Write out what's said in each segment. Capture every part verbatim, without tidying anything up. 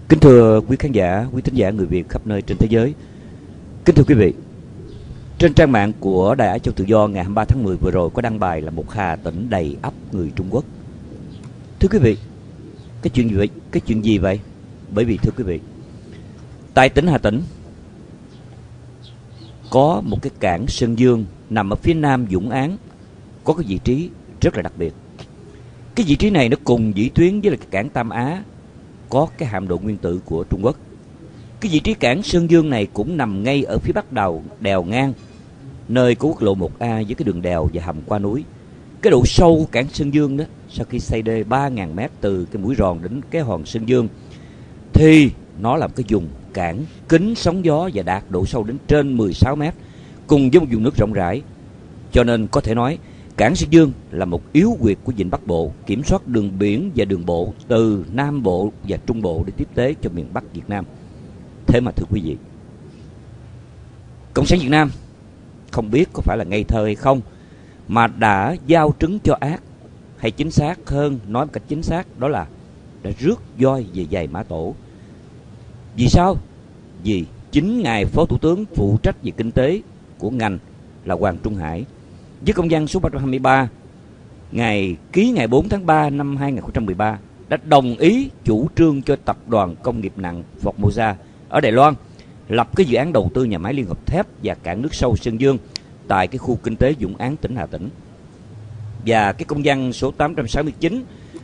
Kính thưa quý khán giả, quý thính giả người Việt khắp nơi trên thế giới. Kính thưa quý vị, trên trang mạng của Đài Á Châu Tự Do ngày hai mươi ba tháng mười vừa rồi có đăng bài là một Hà Tĩnh đầy ắp người Trung Quốc. Thưa quý vị, cái chuyện gì vậy? Cái chuyện gì vậy? Bởi vì thưa quý vị, tại tỉnh Hà Tĩnh có một cái cảng Sơn Dương nằm ở phía nam Vũng Áng, có cái vị trí rất là đặc biệt. Cái vị trí này nó cùng vĩ tuyến với là cái cảng Tam Á, có cái hạm đội nguyên tử của Trung Quốc. Cái vị trí cảng Sơn Dương này cũng nằm ngay ở phía bắc đầu đèo ngang, nơi có quốc lộ một A với cái đường đèo và hầm qua núi. Cái độ sâu của cảng Sơn Dương đó, sau khi xây đê ba nghìn mét từ cái mũi ròn đến cái hòn Sơn Dương, thì nó là một cái vùng cảng kín sóng gió và đạt độ sâu đến trên mười sáu mét, cùng với một vùng nước rộng rãi. Cho nên có thể nói cảng Sơn Dương là một yếu huyệt của Vịnh Bắc Bộ, kiểm soát đường biển và đường bộ từ Nam Bộ và Trung Bộ để tiếp tế cho miền Bắc Việt Nam. Thế mà thưa quý vị, Cộng sản Việt Nam không biết có phải là ngây thơ hay không mà đã giao trứng cho ác, hay chính xác hơn, nói một cách chính xác đó là đã rước voi về giày mã tổ. Vì sao? Vì chính ngài Phó Thủ tướng phụ trách về kinh tế của ngành là Hoàng Trung Hải, với công văn số ba trăm hai mươi ba ngày ký ngày bốn tháng ba năm hai nghìn không trăm mười ba đã đồng ý chủ trương cho tập đoàn công nghiệp nặng Formosa ở Đài Loan lập cái dự án đầu tư nhà máy liên hợp thép và cảng nước sâu Sơn Dương tại cái khu kinh tế Vũng Áng, tỉnh Hà Tĩnh. Và cái công văn số tám trăm sáu mươi chín,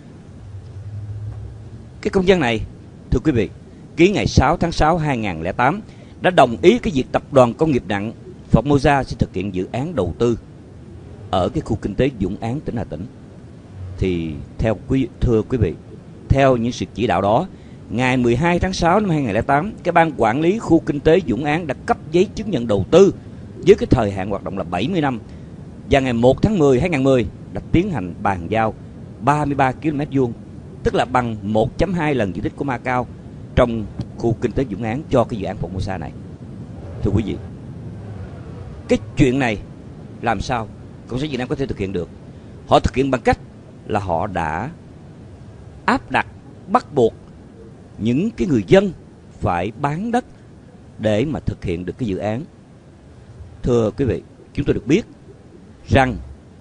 cái công văn này thưa quý vị, ký ngày sáu tháng sáu năm hai nghìn không trăm lẻ tám đã đồng ý cái việc tập đoàn công nghiệp nặng Formosa sẽ thực hiện dự án đầu tư ở cái khu kinh tế Vũng Áng, tỉnh Hà Tĩnh. Thì theo quý thưa quý vị, theo những sự chỉ đạo đó, ngày mười hai tháng sáu năm hai nghìn không trăm lẻ tám, cái ban quản lý khu kinh tế Vũng Áng đã cấp giấy chứng nhận đầu tư với cái thời hạn hoạt động là bảy mươi năm. Và ngày một tháng mười năm hai nghìn không trăm mười đã tiến hành bàn giao ba mươi ba ki lô mét vuông, tức là bằng một phẩy hai lần diện tích của Macau trong khu kinh tế Vũng Áng cho cái dự án Formosa này. Thưa quý vị, cái chuyện này làm sao Cộng sản Việt Nam có thể thực hiện được? Họ thực hiện bằng cách là họ đã áp đặt, bắt buộc những cái người dân phải bán đất để mà thực hiện được cái dự án. Thưa quý vị, chúng tôi được biết rằng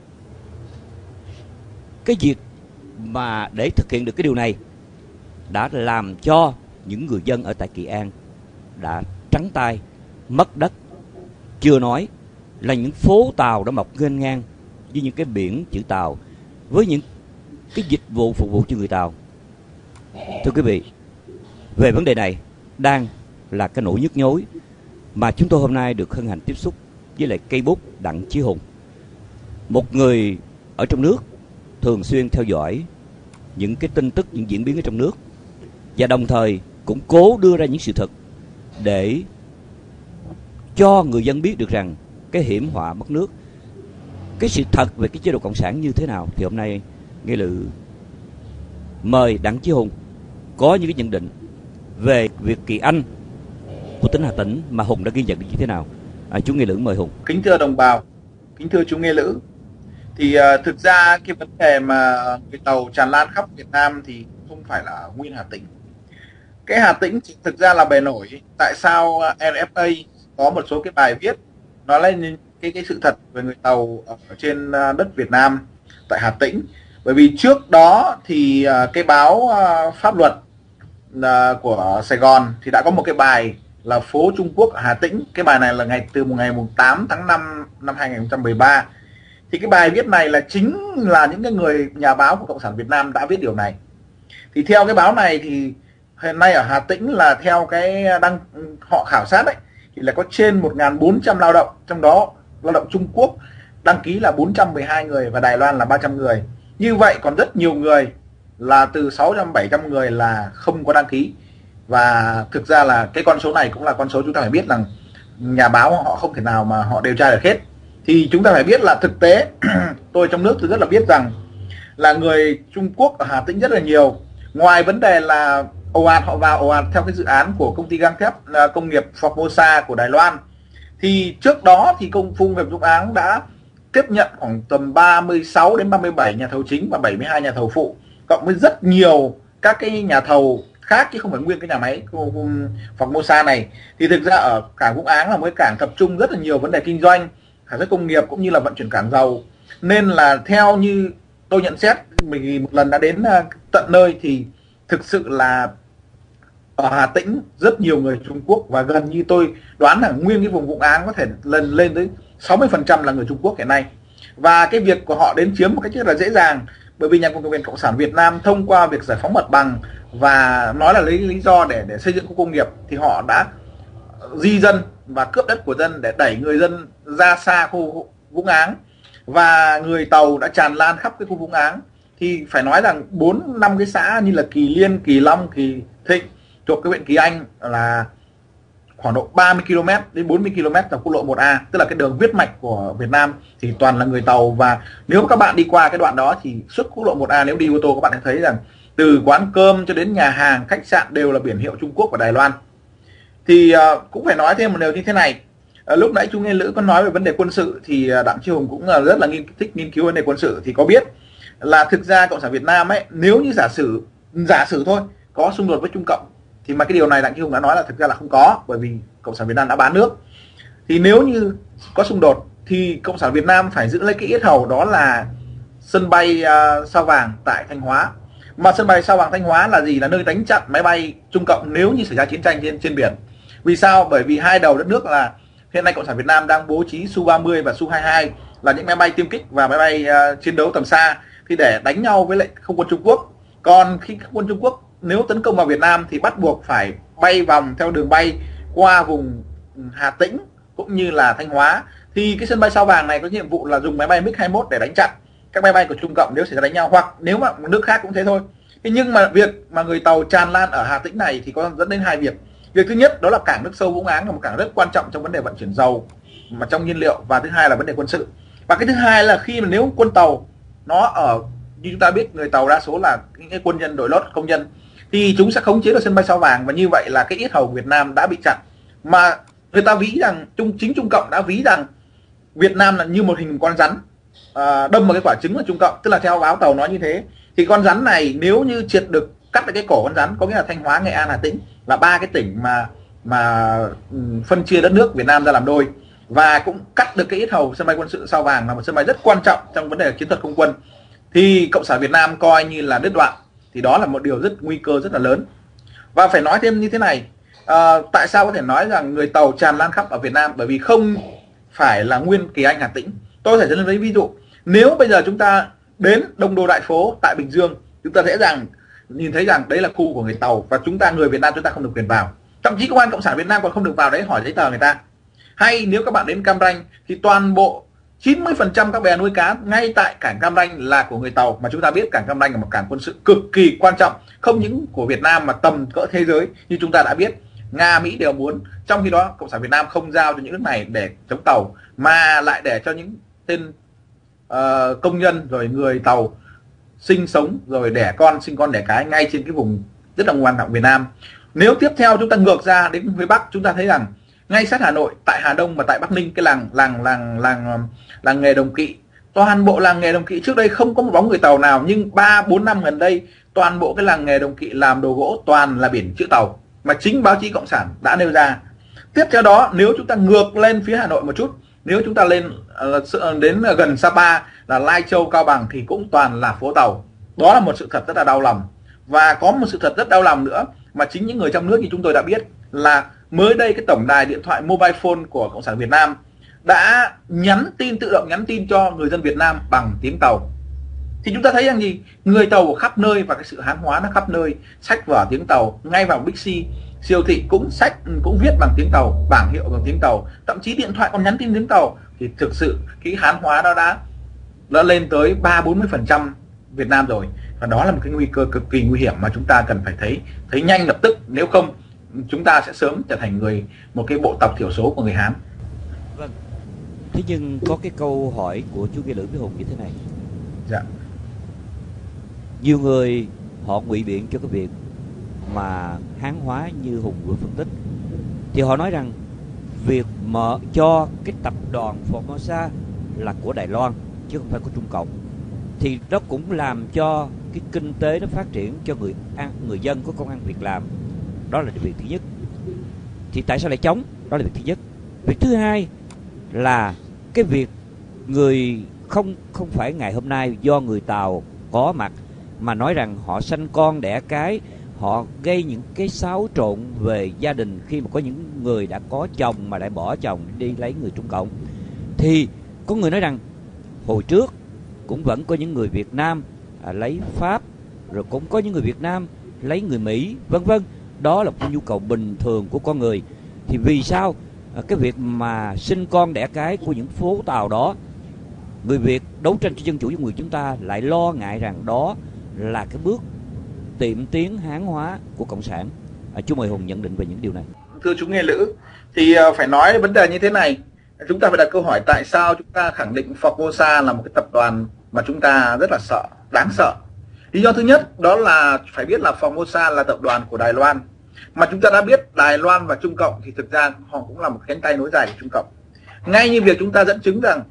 cái việc mà để thực hiện được cái điều này đã làm cho những người dân ở tại Kỳ An đã trắng tay, mất đất. Chưa nói là những phố tàu đã mọc nghênh ngang với những cái biển chữ tàu, với những cái dịch vụ phục vụ cho người Tàu. Thưa quý vị, về vấn đề này đang là cái nỗi nhức nhối mà chúng tôi hôm nay được hân hạnh tiếp xúc với lại cây bút Đặng Chí Hùng, một người ở trong nước thường xuyên theo dõi những cái tin tức, những diễn biến ở trong nước, và đồng thời cũng cố đưa ra những sự thật để cho người dân biết được rằng cái hiểm họa mất nước, cái sự thật về cái chế độ cộng sản như thế nào. Thì hôm nay Nghĩa Lự mời Đặng Chí Hùng có những cái nhận định về việc Kỳ Anh của tỉnh Hà Tĩnh mà Hùng đã ghi nhận được như thế nào. À, chú Nghĩa Lự mời Hùng. Kính thưa đồng bào, kính thưa chú Nghĩa Lự, thì uh, thực ra cái vấn đề mà người Tàu tràn lan khắp Việt Nam thì không phải là nguyên Hà Tĩnh. Cái Hà Tĩnh thực ra là bề nổi. Tại sao en ép a có một số cái bài viết nói lên cái cái sự thật về người Tàu ở trên đất Việt Nam tại Hà Tĩnh? Bởi vì trước đó thì cái báo Pháp Luật của Sài Gòn thì đã có một cái bài là phố Trung Quốc ở Hà Tĩnh. Cái bài này là ngày từ ngày tám tháng năm năm hai nghìn không trăm mười ba. Thì cái bài viết này là chính là những cái người nhà báo của Cộng sản Việt Nam đã viết điều này. Thì theo cái báo này thì hiện nay ở Hà Tĩnh là theo cái đăng họ khảo sát đấy thì là có trên một nghìn bốn trăm lao động, trong đó lao động Trung Quốc đăng ký là bốn trăm mười hai người và Đài Loan là ba trăm người. Như vậy còn rất nhiều người là từ sáu trăm bảy trăm người là không có đăng ký. Và thực ra là cái con số này cũng là con số chúng ta phải biết rằng nhà báo họ không thể nào mà họ điều tra được hết. Thì chúng ta phải biết là thực tế tôi trong nước tôi rất là biết rằng là người Trung Quốc ở Hà Tĩnh rất là nhiều. Ngoài vấn đề là ồ ạt họ vào ồ ạt theo cái dự án của công ty gang thép công nghiệp Formosa của Đài Loan, thì trước đó thì công khu công nghiệp Vũng Áng đã tiếp nhận khoảng tầm ba mươi sáu đến ba mươi bảy nhà thầu chính và bảy mươi hai nhà thầu phụ, cộng với rất nhiều các cái nhà thầu khác chứ không phải nguyên cái nhà máy Formosa này. Thì thực ra ở cảng Vũng Áng là một cái cảng tập trung rất là nhiều vấn đề kinh doanh, sản xuất công nghiệp cũng như là vận chuyển cảng dầu. Nên là theo như tôi nhận xét, mình một lần đã đến tận nơi thì thực sự là ở Hà Tĩnh rất nhiều người Trung Quốc, và gần như tôi đoán là nguyên cái vùng Vũng Áng có thể lên lên tới sáu mươi phần trăm là người Trung Quốc hiện nay. Và cái việc của họ đến chiếm một cách rất là dễ dàng, bởi vì nhà cầm quyền Cộng sản Việt Nam thông qua việc giải phóng mặt bằng và nói là lấy lý do để để xây dựng khu công nghiệp, thì họ đã di dân và cướp đất của dân để đẩy người dân ra xa khu Vũng Áng, và người Tàu đã tràn lan khắp cái khu Vũng Áng. Thì phải nói rằng bốn năm cái xã như là Kỳ Liên, Kỳ Long, Kỳ Thịnh thuộc cái huyện Kỳ Anh là khoảng độ ba mươi ki lô mét đến bốn mươi ki lô mét là quốc lộ một A, tức là cái đường huyết mạch của Việt Nam, thì toàn là người Tàu. Và nếu các bạn đi qua cái đoạn đó thì suốt quốc lộ một A, nếu đi ô tô các bạn sẽ thấy rằng từ quán cơm cho đến nhà hàng, khách sạn đều là biển hiệu Trung Quốc và Đài Loan. Thì uh, cũng phải nói thêm một điều như thế này. Uh, lúc nãy chú Nghe Lữ có nói về vấn đề quân sự, thì uh, Đặng Chí Hùng cũng uh, rất là nghiên, thích nghiên cứu vấn đề quân sự, thì có biết là thực ra Cộng sản Việt Nam ấy, nếu như giả sử giả sử thôi có xung đột với Trung Cộng, thì mà cái điều này Đặng Chí Hùng đã nói là thực ra là không có, bởi vì Cộng sản Việt Nam đã bán nước. Thì nếu như có xung đột thì Cộng sản Việt Nam phải giữ lấy cái yết hầu, đó là sân bay uh, Sao Vàng tại Thanh Hóa. Mà sân bay Sao Vàng Thanh Hóa là gì? Là nơi đánh chặn máy bay Trung Cộng nếu như xảy ra chiến tranh trên trên biển. Vì sao? Bởi vì hai đầu đất nước là hiện nay Cộng sản Việt Nam đang bố trí Su ba mươi và Su hai mươi hai là những máy bay tiêm kích và máy bay uh, chiến đấu tầm xa, thì để đánh nhau với lại không quân Trung Quốc. Còn khi không quân Trung Quốc nếu tấn công vào Việt Nam thì bắt buộc phải bay vòng theo đường bay qua vùng Hà Tĩnh cũng như là Thanh Hóa. Thì cái sân bay Sao Vàng này có nhiệm vụ là dùng máy bay MiG hai mươi mốt để đánh chặn các máy bay của Trung Cộng nếu xảy ra đánh nhau, hoặc nếu mà nước khác cũng thế thôi. Thế nhưng mà việc mà người Tàu tràn lan ở Hà Tĩnh này thì có dẫn đến hai việc. Việc thứ nhất đó là cảng nước sâu Vũng Áng là một cảng rất quan trọng trong vấn đề vận chuyển dầu mà trong nhiên liệu, và thứ hai là vấn đề quân sự. Và cái thứ hai là khi mà nếu quân Tàu nó ở, như chúng ta biết người Tàu đa số là những cái quân nhân đội lốt công nhân, thì chúng sẽ khống chế được sân bay Sao Vàng, và như vậy là cái yết hầu của Việt Nam đã bị chặn. Mà người ta ví rằng Trung chính Trung Cộng đã ví rằng Việt Nam là như một hình con rắn à, đâm vào cái quả trứng của Trung Cộng, tức là theo báo Tàu nói như thế. Thì con rắn này nếu như triệt được, cắt được cái cổ con rắn, có nghĩa là Thanh Hóa, Nghệ An, Hà Tĩnh là ba cái tỉnh mà mà phân chia đất nước Việt Nam ra làm đôi, và cũng cắt được cái yết hầu sân bay quân sự Sao Vàng là một sân bay rất quan trọng trong vấn đề chiến thuật không quân, thì Cộng sản Việt Nam coi như là đứt đoạn. Thì đó là một điều rất nguy cơ rất là lớn. Và phải nói thêm như thế này, à, tại sao có thể nói rằng người Tàu tràn lan khắp ở Việt Nam? Bởi vì không phải là nguyên Kỳ Anh, Hà Tĩnh. Tôi sẽ lấy ví dụ, nếu bây giờ chúng ta đến Đông Đô Đại Phố tại Bình Dương, chúng ta dễ dàng nhìn thấy rằng đấy là khu của người Tàu, và chúng ta người Việt Nam chúng ta không được quyền vào. Thậm chí công an Cộng sản Việt Nam còn không được vào đấy hỏi giấy tờ người ta. Hay nếu các bạn đến Cam Ranh thì toàn bộ chín mươi phần trăm các bè nuôi cá ngay tại cảng Cam Ranh là của người Tàu, mà chúng ta biết cảng Cam Ranh là một cảng quân sự cực kỳ quan trọng, không những của Việt Nam mà tầm cỡ thế giới. Như chúng ta đã biết, Nga, Mỹ đều muốn. Trong khi đó Cộng sản Việt Nam không giao cho những nước này để chống Tàu, mà lại để cho những tên uh, công nhân rồi người Tàu sinh sống rồi đẻ con, sinh con đẻ cái ngay trên cái vùng rất là quan trọng Việt Nam. Nếu tiếp theo chúng ta ngược ra đến phía Bắc, chúng ta thấy rằng ngay sát Hà Nội, tại Hà Đông và tại Bắc Ninh, cái làng làng làng làng làng nghề Đồng Kỵ, toàn bộ làng nghề Đồng Kỵ trước đây không có một bóng người Tàu nào, nhưng ba bốn năm gần đây toàn bộ cái làng nghề Đồng Kỵ làm đồ gỗ toàn là biển chữ Tàu, mà chính báo chí Cộng sản đã nêu ra. Tiếp theo đó, nếu chúng ta ngược lên phía Hà Nội một chút, nếu chúng ta lên uh, đến gần Sapa là Lai Châu, Cao Bằng thì cũng toàn là phố Tàu. Đó là một sự thật rất là đau lòng. Và có một sự thật rất đau lòng nữa mà chính những người trong nước như chúng tôi đã biết, là mới đây cái tổng đài điện thoại mobile phone của Cộng sản Việt Nam đã nhắn tin, tự động nhắn tin cho người dân Việt Nam bằng tiếng Tàu. Thì chúng ta thấy rằng gì? Người Tàu ở khắp nơi, và cái sự hán hóa nó khắp nơi, sách vở tiếng Tàu, ngay vào Bixi, siêu thị cũng sách cũng viết bằng tiếng Tàu, bảng hiệu bằng tiếng Tàu, thậm chí điện thoại còn nhắn tin tiếng Tàu. Thì thực sự cái hán hóa đó đã đã lên tới ba bốn mươi phần trăm Việt Nam rồi, và đó là một cái nguy cơ cực kỳ nguy hiểm mà chúng ta cần phải thấy thấy nhanh lập tức, nếu không chúng ta sẽ sớm trở thành người một cái bộ tộc thiểu số của người Hán. Vâng. Thế nhưng có cái câu hỏi của chú Nghe Lữ với Hùng như thế này. Dạ. Nhiều người họ ngụy biện cho cái việc mà hán hóa như Hùng vừa phân tích, thì họ nói rằng việc mở cho cái tập đoàn Formosa là của Đài Loan chứ không phải của Trung Cộng, thì đó cũng làm cho cái kinh tế nó phát triển cho người ăn, người dân có công ăn việc làm. Đó là việc thứ nhất. Thì tại sao lại chống? Đó là việc thứ nhất. Việc thứ hai là cái việc người không không phải ngày hôm nay do người Tàu có mặt mà nói rằng họ sanh con đẻ cái, họ gây những cái xáo trộn về gia đình khi mà có những người đã có chồng mà lại bỏ chồng đi lấy người Trung Cộng. Thì có người nói rằng hồi trước cũng vẫn có những người Việt Nam à, lấy Pháp, rồi cũng có những người Việt Nam lấy người Mỹ, vân vân. Đó là một nhu cầu bình thường của con người. Thì vì sao à, cái việc mà sinh con đẻ cái của những phố Tàu đó, người Việt đấu tranh cho dân chủ với người chúng ta lại lo ngại rằng đó là cái bước tiệm tiến Hán hóa của Cộng sản? À, chú mời Hùng nhận định về những điều này. Thưa chú Nghe Lữ, thì phải nói vấn đề như thế này. Chúng ta phải đặt câu hỏi tại sao chúng ta khẳng định Formosa là một cái tập đoàn mà chúng ta rất là sợ, đáng sợ. Lý do thứ nhất đó là phải biết là Formosa là tập đoàn của Đài Loan. Mà chúng ta đã biết Đài Loan và Trung Cộng thì thực ra họ cũng là một cánh tay nối dài của Trung Cộng. Ngay như việc chúng ta dẫn chứng rằng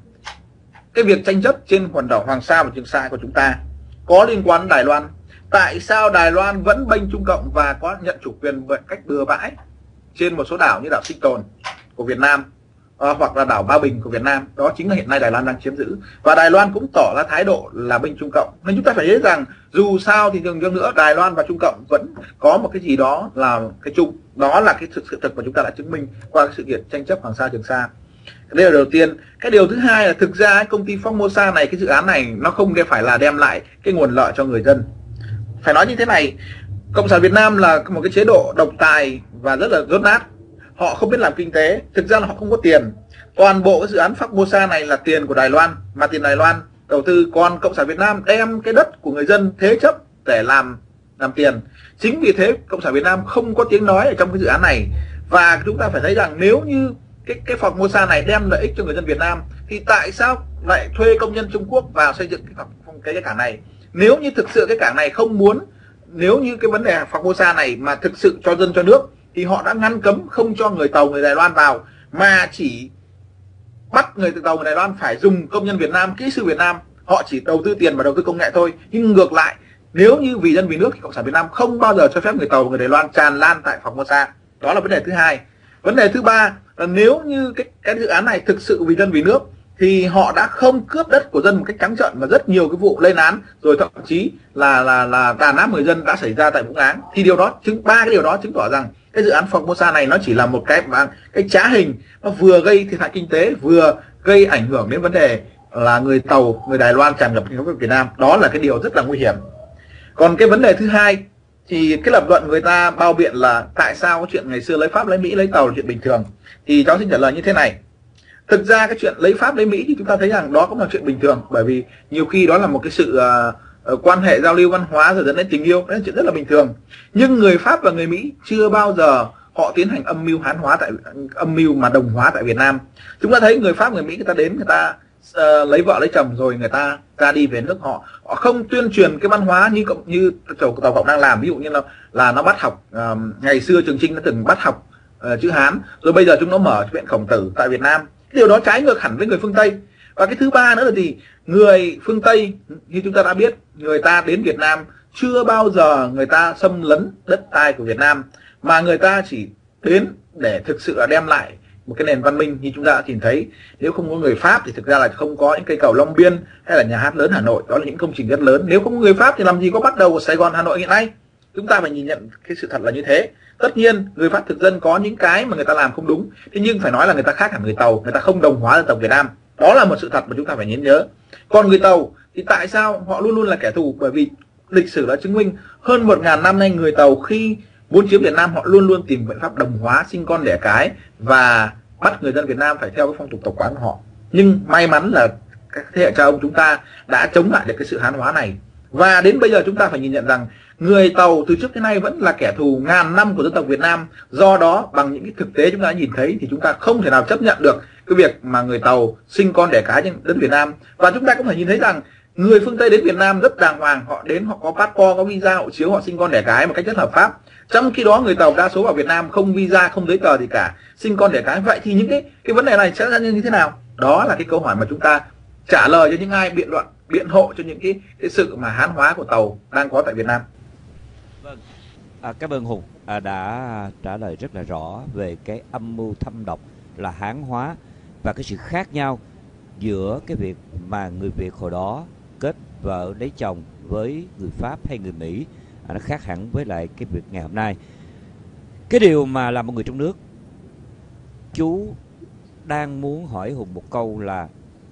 cái việc tranh chấp trên quần đảo Hoàng Sa và Trường Sa của chúng ta có liên quan đến Đài Loan. Tại sao Đài Loan vẫn bênh Trung Cộng và có nhận chủ quyền một cách bừa bãi trên một số đảo như đảo Sinh Tồn của Việt Nam, à, hoặc là đảo Ba Bình của Việt Nam? Đó chính là hiện nay Đài Loan đang chiếm giữ. Và Đài Loan cũng tỏ ra thái độ là bênh Trung Cộng. Nên chúng ta phải thấy rằng dù sao thì thường nữa Đài Loan và Trung Cộng vẫn có một cái gì đó là cái chung. Đó là cái sự, sự thật mà chúng ta đã chứng minh qua cái sự kiện tranh chấp Hoàng Sa Trường Sa. Đây là đầu tiên. Cái điều thứ hai là thực ra công ty Formosa này, cái dự án này nó không phải là đem lại cái nguồn lợi cho người dân. Phải nói như thế này, Cộng sản Việt Nam là một cái chế độ độc tài và rất là rốt nát. Họ không biết làm kinh tế, thực ra là họ không có tiền. Toàn bộ cái dự án Formosa này là tiền của Đài Loan, mà tiền Đài Loan đầu tư. Còn Cộng sản Việt Nam đem cái đất của người dân thế chấp để làm làm tiền. Chính vì thế Cộng sản Việt Nam không có tiếng nói ở trong cái dự án này. Và chúng ta phải thấy rằng nếu như cái cái Formosa này đem lợi ích cho người dân Việt Nam thì tại sao lại thuê công nhân Trung Quốc vào xây dựng cái cái, cái cảng này? Nếu như thực sự cái cảng này không muốn, nếu như cái vấn đề Formosa này mà thực sự cho dân cho nước thì họ đã ngăn cấm không cho người Tàu người Đài Loan vào, mà chỉ bắt người Tàu người Đài Loan phải dùng công nhân Việt Nam, kỹ sư Việt Nam. Họ chỉ đầu tư tiền và đầu tư công nghệ thôi. Nhưng ngược lại, nếu như vì dân vì nước thì Cộng sản Việt Nam không bao giờ cho phép người Tàu người Đài Loan tràn lan tại Formosa. Đó là vấn đề thứ hai. Vấn đề thứ ba là nếu như cái, cái dự án này thực sự vì dân vì nước thì họ đã không cướp đất của dân một cách trắng trợn, và rất nhiều cái vụ lên án rồi thậm chí là là là đàn áp người dân đã xảy ra tại Vũng Áng. Thì điều đó chứng ba cái điều đó chứng tỏ rằng cái dự án Formosa này nó chỉ là một cái cái trá hình, nó vừa gây thiệt hại kinh tế, vừa gây ảnh hưởng đến vấn đề là người Tàu người Đài Loan tràn ngập vào Việt Nam. Đó là cái điều rất là nguy hiểm. Còn cái vấn đề thứ hai thì cái lập luận người ta bao biện là tại sao cái chuyện ngày xưa lấy Pháp lấy Mỹ lấy Tàu là chuyện bình thường, thì cháu xin trả lời như thế này. Thực ra cái chuyện lấy Pháp lấy Mỹ thì chúng ta thấy rằng đó cũng là chuyện bình thường, bởi vì nhiều khi đó là một cái sự uh, uh, quan hệ giao lưu văn hóa rồi dẫn đến tình yêu, đó là chuyện rất là bình thường. Nhưng người Pháp và người Mỹ chưa bao giờ họ tiến hành âm mưu hán hóa tại âm mưu mà đồng hóa tại Việt Nam. Chúng ta thấy người Pháp người Mỹ người ta đến người ta uh, lấy vợ lấy chồng rồi người ta ra đi về nước họ, họ không tuyên truyền cái văn hóa như như Tàu Cộng đang làm. Ví dụ như là là nó bắt học uh, ngày xưa Trường Chinh nó từng bắt học uh, chữ Hán, rồi bây giờ chúng nó mở viện Khổng Tử tại Việt Nam. Điều đó trái ngược hẳn với người phương Tây. Và cái thứ ba nữa là gì? Người phương Tây như chúng ta đã biết, người ta đến Việt Nam chưa bao giờ người ta xâm lấn đất đai của Việt Nam, mà người ta chỉ đến để thực sự là đem lại một cái nền văn minh. Như chúng ta đã nhìn thấy, nếu không có người Pháp thì thực ra là không có những cây cầu Long Biên hay là nhà hát lớn Hà Nội. Đó là những công trình rất lớn. Nếu không có người Pháp thì làm gì có bắt đầu của Sài Gòn Hà Nội hiện nay. Chúng ta phải nhìn nhận cái sự thật là như thế. Tất nhiên người Pháp thực dân có những cái mà người ta làm không đúng, thế nhưng phải nói là người ta khác hẳn người Tàu, người ta không đồng hóa dân tộc Việt Nam. Đó là một sự thật mà chúng ta phải nhớ nhớ. Còn người Tàu thì tại sao họ luôn luôn là kẻ thù? Bởi vì lịch sử đã chứng minh hơn một ngàn năm nay người Tàu khi muốn chiếm Việt Nam họ luôn luôn tìm biện pháp đồng hóa, sinh con đẻ cái và bắt người dân Việt Nam phải theo cái phong tục tập quán của họ. Nhưng may mắn là các thế hệ cha ông chúng ta đã chống lại được cái sự hán hóa này. Và đến bây giờ chúng ta phải nhìn nhận rằng người Tàu từ trước đến nay vẫn là kẻ thù ngàn năm của dân tộc Việt Nam. Do đó bằng những cái thực tế chúng ta đã nhìn thấy thì chúng ta không thể nào chấp nhận được cái việc mà người Tàu sinh con đẻ cái trên đất Việt Nam. Và chúng ta cũng phải nhìn thấy rằng người phương Tây đến Việt Nam rất đàng hoàng, họ đến họ có passport, có visa, hộ chiếu, họ sinh con đẻ cái một cách rất hợp pháp. Trong khi đó người Tàu đa số vào Việt Nam không visa, không giấy tờ gì cả, sinh con đẻ cái. Vậy thì những cái cái vấn đề này sẽ ra như thế nào? Đó là cái câu hỏi mà chúng ta trả lời cho những ai biện luận biện hộ cho những cái, cái sự mà hán hóa của tàu đang có tại Việt Nam. Vâng, à, cảm ơn Hùng à, đã trả lời rất là rõ về cái âm mưu thâm độc là hán hóa và cái sự khác nhau giữa cái việc mà người Việt hồi đó kết vợ lấy chồng với người Pháp hay người Mỹ, à, nó khác hẳn với lại cái việc ngày hôm nay. Cái điều mà làm một người trong nước, chú đang muốn hỏi Hùng một câu là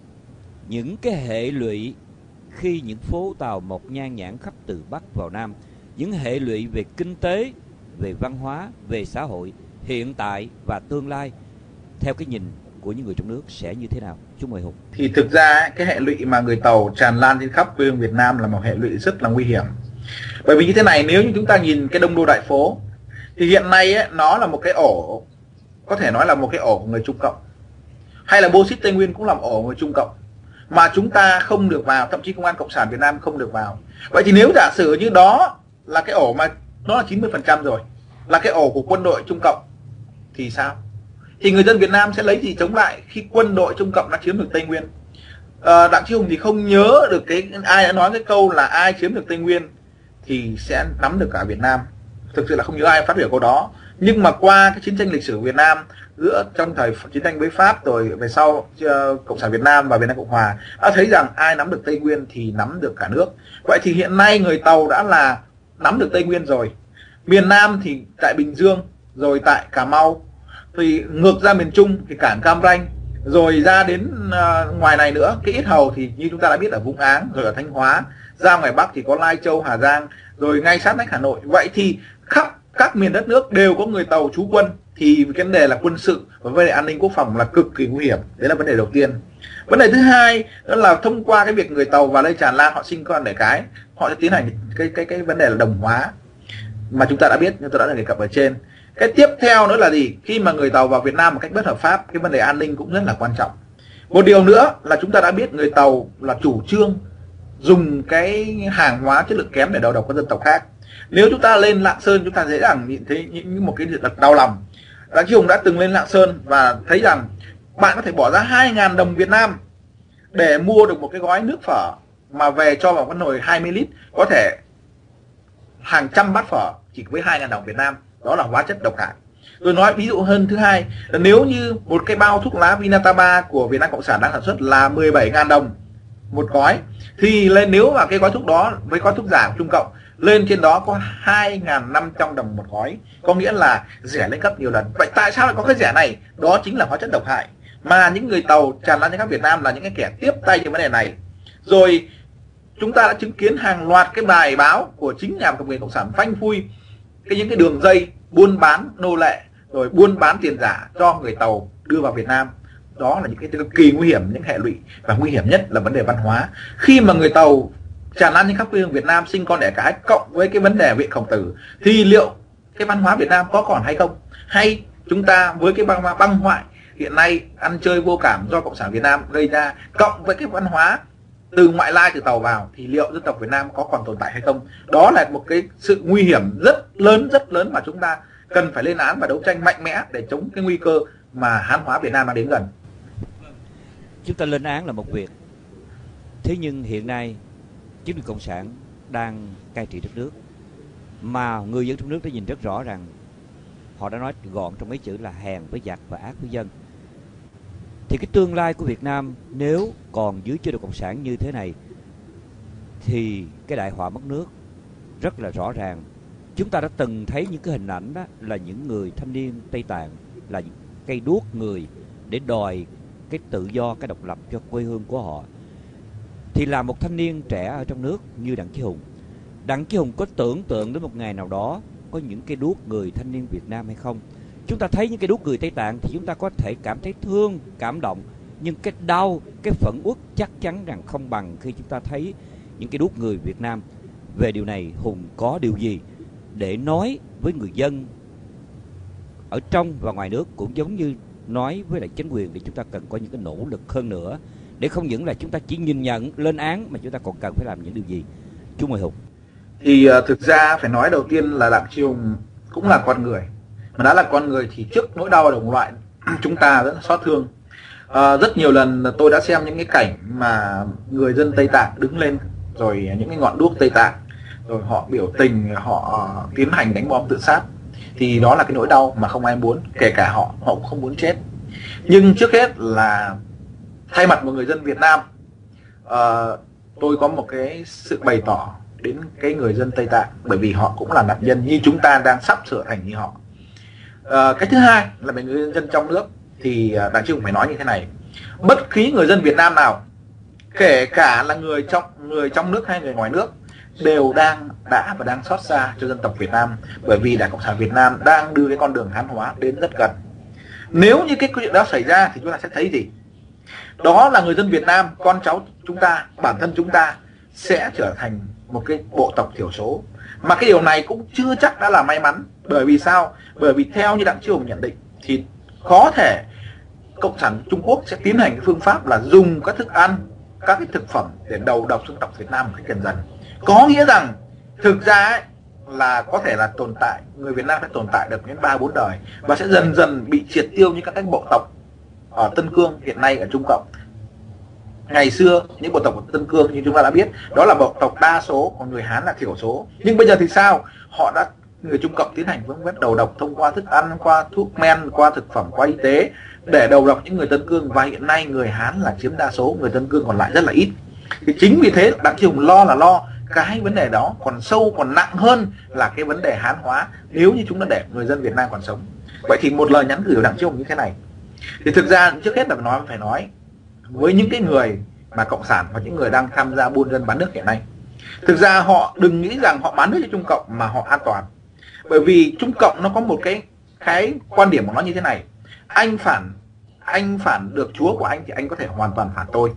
những cái hệ lụy khi những phố tàu mọc nhan nhản khắp từ Bắc vào Nam, những hệ lụy về kinh tế, về văn hóa, về xã hội hiện tại và tương lai theo cái nhìn của những người trong nước sẽ như thế nào? Chú mời Hùng. Thì thực ra cái hệ lụy mà người tàu tràn lan trên khắp quê hương Việt Nam là một hệ lụy rất là nguy hiểm. Bởi vì như thế này, nếu như chúng ta nhìn cái đông đô đại phố thì hiện nay ấy, nó là một cái ổ, có thể nói là một cái ổ của người Trung Cộng, hay là Bô Xít Tây Nguyên cũng là một ổ của người Trung Cộng mà chúng ta không được vào, thậm chí Công an Cộng sản Việt Nam không được vào. Vậy thì nếu giả sử như đó là cái ổ mà nó là chín mươi phần trăm rồi, là cái ổ của quân đội Trung Cộng thì sao? Thì người dân Việt Nam sẽ lấy gì chống lại khi quân đội Trung Cộng đã chiếm được Tây Nguyên? À, Đặng Chí Hùng thì không nhớ được cái ai đã nói cái câu là ai chiếm được Tây Nguyên thì sẽ nắm được cả Việt Nam. Thực sự là không nhớ ai phát biểu câu đó. Nhưng mà qua cái chiến tranh lịch sử Việt Nam, giữa trong thời chiến tranh với Pháp rồi về sau uh, Cộng sản Việt Nam và Việt Nam Cộng Hòa đã thấy rằng ai nắm được Tây Nguyên thì nắm được cả nước. Vậy thì hiện nay người tàu đã là nắm được Tây Nguyên rồi. Miền Nam thì tại Bình Dương, rồi tại Cà Mau, thì ngược ra miền Trung thì cảng Cam Ranh, rồi ra đến uh, ngoài này nữa, cái Yết Hầu thì như chúng ta đã biết ở Vũng Áng, rồi ở Thanh Hóa, ra ngoài Bắc thì có Lai Châu, Hà Giang, rồi ngay sát vách Hà Nội. Vậy thì khắp các miền đất nước đều có người tàu trú quân, thì cái vấn đề là quân sự và vấn đề an ninh quốc phòng là cực kỳ nguy hiểm. Đấy là vấn đề đầu tiên. Vấn đề thứ hai đó là thông qua cái việc người tàu vào đây tràn lan, họ sinh con đẻ cái, họ sẽ tiến hành cái cái cái vấn đề là đồng hóa mà chúng ta đã biết, chúng ta đã đề cập ở trên. Cái tiếp theo nữa là gì? Khi mà người tàu vào Việt Nam một cách bất hợp pháp, cái vấn đề an ninh cũng rất là quan trọng. Một điều nữa là chúng ta đã biết người tàu là chủ trương dùng cái hàng hóa chất lượng kém để đầu độc các dân tộc khác. Nếu chúng ta lên Lạng Sơn, chúng ta dễ dàng nhìn thấy những một cái việc đau lòng. Đặng Chí Hùng đã từng lên Lạng Sơn và thấy rằng bạn có thể bỏ ra hai nghìn đồng Việt Nam để mua được một cái gói nước phở mà về cho vào cái nồi hai mươi lít, có thể hàng trăm bát phở chỉ với hai nghìn đồng Việt Nam. Đó là hóa chất độc hại. Tôi nói ví dụ hơn thứ hai là nếu như một cái bao thuốc lá Vinataba của Việt Nam Cộng sản đang sản xuất là mười bảy nghìn đồng một gói, thì lên nếu mà cái gói thuốc đó với gói thuốc giả của Trung Cộng lên trên đó có hai nghìn năm trăm đồng một gói, có nghĩa là rẻ lên gấp nhiều lần. Vậy tại sao lại có cái rẻ này? Đó chính là hóa chất độc hại mà những người tàu tràn lan trên khắp Việt Nam là những cái kẻ tiếp tay cho vấn đề này. Rồi chúng ta đã chứng kiến hàng loạt cái bài báo của chính nhà cầm quyền Cộng sản phanh phui cái những cái đường dây buôn bán nô lệ rồi buôn bán tiền giả cho người tàu đưa vào Việt Nam. Đó là những cái cực kỳ nguy hiểm, những hệ lụy, và nguy hiểm nhất là vấn đề văn hóa. Khi mà người tàu tràn lan trên khắp quê hương Việt Nam, sinh con đẻ cái, cộng với cái vấn đề viện khổng tử, thì liệu cái văn hóa Việt Nam có còn hay không? Hay chúng ta với cái băng băng hoại hiện nay ăn chơi vô cảm do Cộng sản Việt Nam gây ra, cộng với cái văn hóa từ ngoại lai từ tàu vào, thì liệu dân tộc Việt Nam có còn tồn tại hay không? Đó là một cái sự nguy hiểm rất lớn rất lớn mà chúng ta cần phải lên án và đấu tranh mạnh mẽ để chống cái nguy cơ mà hán hóa Việt Nam đang đến gần. Chúng ta lên án là một việc, thế nhưng hiện nay chính quyền Cộng sản đang cai trị đất nước, mà người dân trong nước đã nhìn rất rõ rằng họ đã nói gọn trong mấy chữ là hèn với giặc và ác với dân. Thì cái tương lai của Việt Nam nếu còn dưới chế độ Cộng sản như thế này thì cái đại họa mất nước rất là rõ ràng. Chúng ta đã từng thấy những cái hình ảnh đó là những người thanh niên Tây Tạng là cây đuốc người để đòi cái tự do, cái độc lập cho quê hương của họ. Thì là một thanh niên trẻ ở trong nước như Đặng Chí Hùng, Đặng Chí Hùng có tưởng tượng đến một ngày nào đó có những cây đuốc người thanh niên Việt Nam hay không? Chúng ta thấy những cái đuốc người Tây Tạng thì chúng ta có thể cảm thấy thương, cảm động, nhưng cái đau, cái phẫn uất chắc chắn rằng không bằng khi chúng ta thấy những cái đuốc người Việt Nam. Về điều này Hùng có điều gì để nói với người dân ở trong và ngoài nước, cũng giống như nói với lại chính quyền, để chúng ta cần có những cái nỗ lực hơn nữa, để không những là chúng ta chỉ nhìn nhận lên án mà chúng ta còn cần phải làm những điều gì? Chú mời Hùng. Thì uh, thực ra phải nói đầu tiên là Đặng Chí Hùng cũng là con người, mà đã là con người thì trước nỗi đau đồng loại chúng ta rất là xót thương. À, rất nhiều lần tôi đã xem những cái cảnh mà người dân Tây Tạng đứng lên rồi những cái ngọn đuốc Tây Tạng, rồi họ biểu tình, họ tiến hành đánh bom tự sát. Thì đó là cái nỗi đau mà không ai muốn, kể cả họ, họ cũng không muốn chết. Nhưng trước hết là thay mặt một người dân Việt Nam, uh, tôi có một cái sự bày tỏ đến cái người dân Tây Tạng, bởi vì họ cũng là nạn nhân như chúng ta đang sắp sửa thành như họ. Uh, cái thứ hai là về người dân trong nước, thì uh, Đặng Chí Hùng phải nói như thế này: bất kỳ người dân Việt Nam nào, kể cả là người trong người trong nước hay người ngoài nước, đều đang đã và đang xót xa cho dân tộc Việt Nam, bởi vì Đảng Cộng sản Việt Nam đang đưa cái con đường Hán hóa đến rất gần. Nếu như cái chuyện đó xảy ra thì chúng ta sẽ thấy gì? Đó là người dân Việt Nam, con cháu chúng ta, bản thân chúng ta sẽ trở thành một cái bộ tộc thiểu số. Mà cái điều này cũng chưa chắc đã là may mắn. Bởi vì sao? Bởi vì theo như Đặng Chí Hùng nhận định thì có thể Cộng sản Trung Quốc sẽ tiến hành cái phương pháp là dùng các thức ăn, các cái thực phẩm để đầu độc dân tộc Việt Nam một cách dần dần. Có nghĩa rằng thực ra ấy, là có thể là tồn tại, người Việt Nam sẽ tồn tại được đến ba bốn đời và sẽ dần dần bị triệt tiêu như các cái bộ tộc ở Tân Cương hiện nay ở Trung Cộng. Ngày xưa những bộ tộc ở Tân Cương như chúng ta đã biết, đó là bộ tộc đa số, còn người Hán là thiểu số. Nhưng bây giờ thì sao? Họ đã người Trung Cộng tiến hành phương pháp đầu độc thông qua thức ăn, qua thuốc men, qua thực phẩm, qua y tế để đầu độc những người Tân Cương, và hiện nay người Hán là chiếm đa số, người Tân Cương còn lại rất là ít. Thì chính vì thế Đặng Chí Hùng lo là lo cái vấn đề đó còn sâu, còn nặng hơn là cái vấn đề Hán hóa nếu như chúng ta để người dân Việt Nam còn sống. Vậy thì một lời nhắn gửi của Đặng Chí Hùng như thế này. Thì thực ra trước hết là phải nói phải nói với những cái người mà cộng sản và những người đang tham gia buôn dân bán nước hiện nay, thực ra họ đừng nghĩ rằng họ bán nước cho Trung Cộng mà họ an toàn. Bởi vì Trung Cộng nó có một cái cái quan điểm của nó như thế này: anh phản anh phản được chúa của anh thì anh có thể hoàn toàn phản tôi.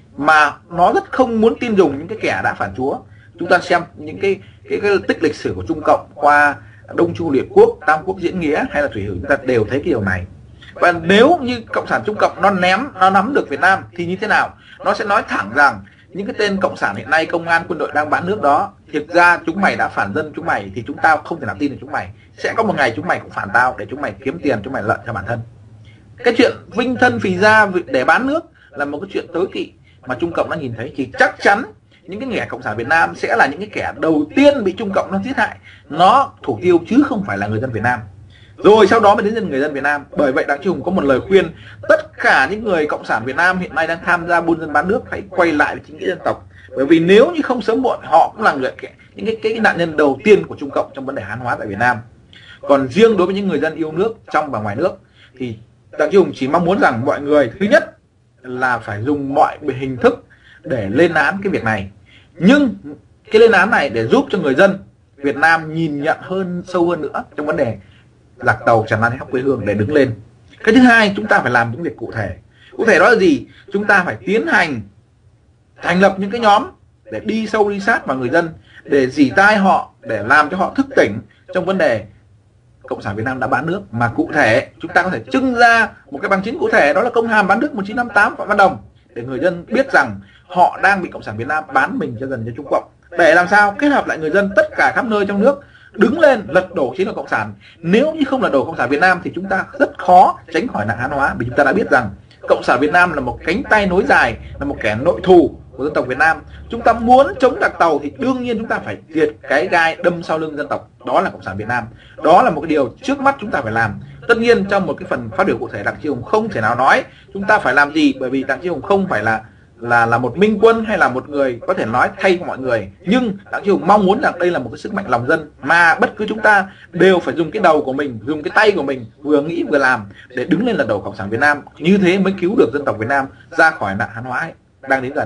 Mà nó rất không muốn tin dùng những cái kẻ đã phản chúa. Chúng ta xem những cái cái, cái tích lịch sử của Trung Cộng qua Đông Chu Liệt Quốc, Tam Quốc Diễn Nghĩa hay là Thủy Hử, chúng ta đều thấy cái điều này. Và nếu như Cộng sản Trung Cộng nó ném, nó nắm được Việt Nam thì như thế nào? Nó sẽ nói thẳng rằng những cái tên cộng sản hiện nay, công an, quân đội đang bán nước đó, thực ra chúng mày đã phản dân chúng mày, thì chúng ta không thể nào tin được chúng mày. Sẽ có một ngày chúng mày cũng phản tao để chúng mày kiếm tiền, chúng mày lợi cho bản thân. Cái chuyện vinh thân phì gia để bán nước là một cái chuyện tối kỵ mà Trung Cộng đã nhìn thấy. Thì chắc chắn những cái kẻ cộng sản Việt Nam sẽ là những cái kẻ đầu tiên bị Trung Cộng nó giết hại, nó thủ tiêu, chứ không phải là người dân Việt Nam. Rồi sau đó mới đến người dân Việt Nam. Bởi vậy Đặng Chí Hùng có một lời khuyên: tất cả những người cộng sản Việt Nam hiện nay đang tham gia buôn dân bán nước hãy quay lại với chính nghĩa dân tộc. Bởi vì nếu như không sớm muộn, họ cũng là người những cái, cái nạn nhân đầu tiên của Trung Cộng trong vấn đề Hán hóa tại Việt Nam. Còn riêng đối với những người dân yêu nước trong và ngoài nước thì Đặng Chí Hùng chỉ mong muốn rằng mọi người, thứ nhất là phải dùng mọi hình thức để lên án cái việc này. Nhưng cái lên án này để giúp cho người dân Việt Nam nhìn nhận hơn, sâu hơn nữa trong vấn đề lạc tàu tràn lan khắp quê hương để đứng lên. Cái thứ hai, chúng ta phải làm những việc cụ thể. Cụ thể đó là gì? Chúng ta phải tiến hành thành lập những cái nhóm để đi sâu đi sát vào người dân, để dỉ tai họ, để làm cho họ thức tỉnh trong vấn đề Cộng sản Việt Nam đã bán nước. Mà cụ thể chúng ta có thể trưng ra một cái bằng chứng cụ thể, đó là công hàm bán nước một chín năm tám Phạm Văn Đồng, để người dân biết rằng họ đang bị Cộng sản Việt Nam bán mình cho gần cho Trung Cộng. Để làm sao kết hợp lại người dân tất cả khắp nơi trong nước đứng lên lật đổ chế độ cộng sản. Nếu như không lật đổ cộng sản Việt Nam thì chúng ta rất khó tránh khỏi nạn Hán hóa, vì chúng ta đã biết rằng Cộng sản Việt Nam là một cánh tay nối dài, là một kẻ nội thù của dân tộc Việt Nam. Chúng ta muốn chống Lạc Tàu thì đương nhiên chúng ta phải diệt cái gai đâm sau lưng dân tộc, đó là Cộng sản Việt Nam. Đó là một cái điều trước mắt chúng ta phải làm. Tất nhiên trong một cái phần phát biểu cụ thể, Đặng Chí Hùng không thể nào nói chúng ta phải làm gì, bởi vì Đặng Chí Hùng không phải là là là một minh quân hay là một người có thể nói thay cho mọi người. Nhưng Đặng Chí Hùng mong muốn rằng đây là một cái sức mạnh lòng dân mà bất cứ chúng ta đều phải dùng cái đầu của mình, dùng cái tay của mình, vừa nghĩ vừa làm để đứng lên lật đổ Cộng sản Việt Nam. Như thế mới cứu được dân tộc Việt Nam ra khỏi nạn Hán hóa ấy, đang đến gần.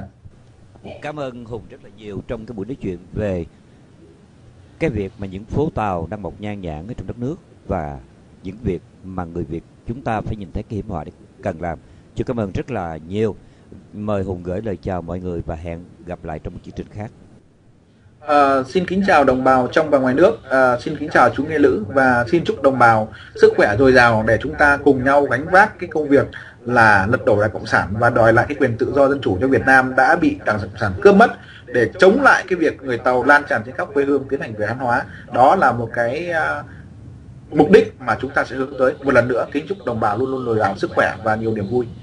Cảm ơn Hùng rất là nhiều trong cái buổi nói chuyện về cái việc mà những phố tàu đang mọc nhan nhản ở trong đất nước và những việc mà người Việt chúng ta phải nhìn thấy cái hiểm họa để cần làm. Chúc cảm ơn rất là nhiều. Mời Hùng gửi lời chào mọi người và hẹn gặp lại trong một chương trình khác. À, xin kính chào đồng bào trong và ngoài nước, à, xin kính chào chú Nghe Lữ và xin chúc đồng bào sức khỏe dồi dào để chúng ta cùng nhau gánh vác cái công việc là lật đổ Đảng Cộng sản và đòi lại cái quyền tự do dân chủ cho Việt Nam đã bị Đảng Cộng sản cướp mất, để chống lại cái việc người Tàu lan tràn trên khắp quê hương tiến hành về Hán hóa. Đó là một cái uh, mục đích mà chúng ta sẽ hướng tới. Một lần nữa kính chúc đồng bào luôn luôn dồi dào sức khỏe và nhiều niềm vui.